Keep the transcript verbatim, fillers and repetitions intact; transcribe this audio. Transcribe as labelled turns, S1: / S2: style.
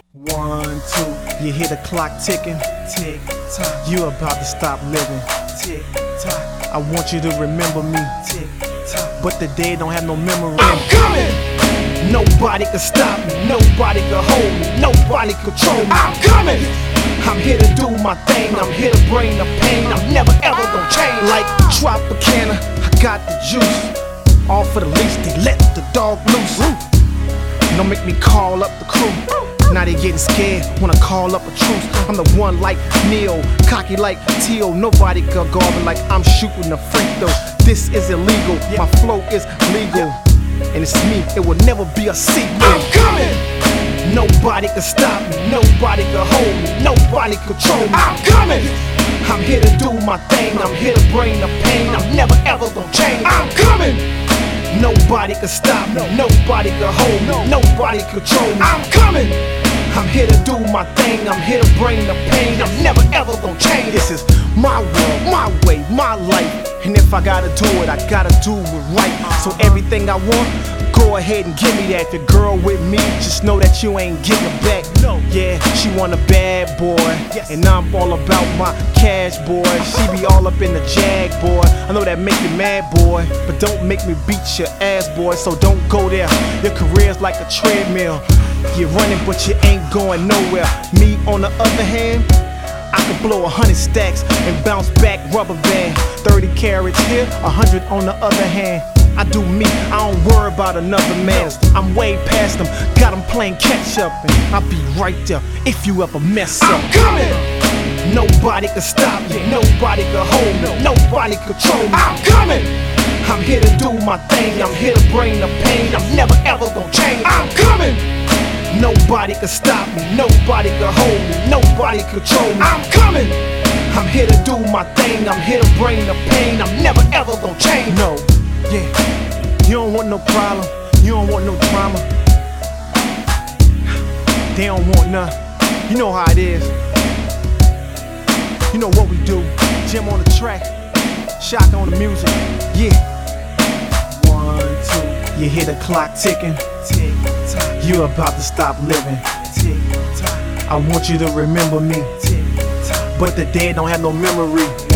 S1: One, two, you hear the clock ticking. Tick tock, you about to stop living. Tick tock, I want you to remember me. Tick tock, but the day don't have no memory. I'm coming. Nobody can stop me, nobody can hold me, nobody control me. I'm coming. I'm here to do my thing, I'm here to bring the pain. I'm never ever gonna change. Like Tropicana, I got the juice. All for the least, they let the dog loose. Don't make me call up the crew. Now they getting scared when I call up a truce. I'm the one like Neil, cocky like Teal. Nobody can guard me like I'm shooting a free throw. This is illegal, my flow is legal. And it's me, it will never be a secret. I'm coming! Nobody can stop me, nobody can hold me, nobody control me. I'm coming! I'm here to do my thing, I'm here to bring the pain. I'm never ever gonna change. I'm coming! Nobody can stop me, nobody can hold me, nobody control me. I'm coming! I'm here to do my thing, I'm here to bring the pain. I'm never ever gonna change. This is my world, my way, my life. And if I gotta do it, I gotta do it right. So everything I want, go ahead and give me that. If your girl with me, just know that you ain't getting it back. No, yeah, she want a bad boy, yes. And I'm all about my cash, boy. She be all up in the jag, boy. I know that make you mad, boy, but don't make me beat your ass, boy. So don't go there. Your career's like a treadmill. You're running, but you ain't going nowhere. Me, on the other hand, I can blow a hundred stacks and bounce back rubber band. Thirty carats here, a hundred on the other hand. I do me, I don't worry about another man. I'm way past them, got them playing catch up. And I'll be right there if you ever mess up. I'm coming! Nobody can stop me, nobody can hold me, nobody control me. I'm coming! I'm here to do my thing, I'm here to bring the pain. I'm never ever gonna change. I'm coming! Nobody can stop me, nobody can hold me, nobody control me. I'm coming! I'm here to do my thing, I'm here to bring the pain. I'm never ever gonna change. No, yeah, you don't want no problem, you don't want no drama. They don't want none, you know how it is. You know what we do, Jim on the track, Shock on the music, yeah. One, two, you hear the clock ticking. Tick tock, you about to stop living. Tick tock, I want you to remember me. Tick tock, but the dead don't have no memory.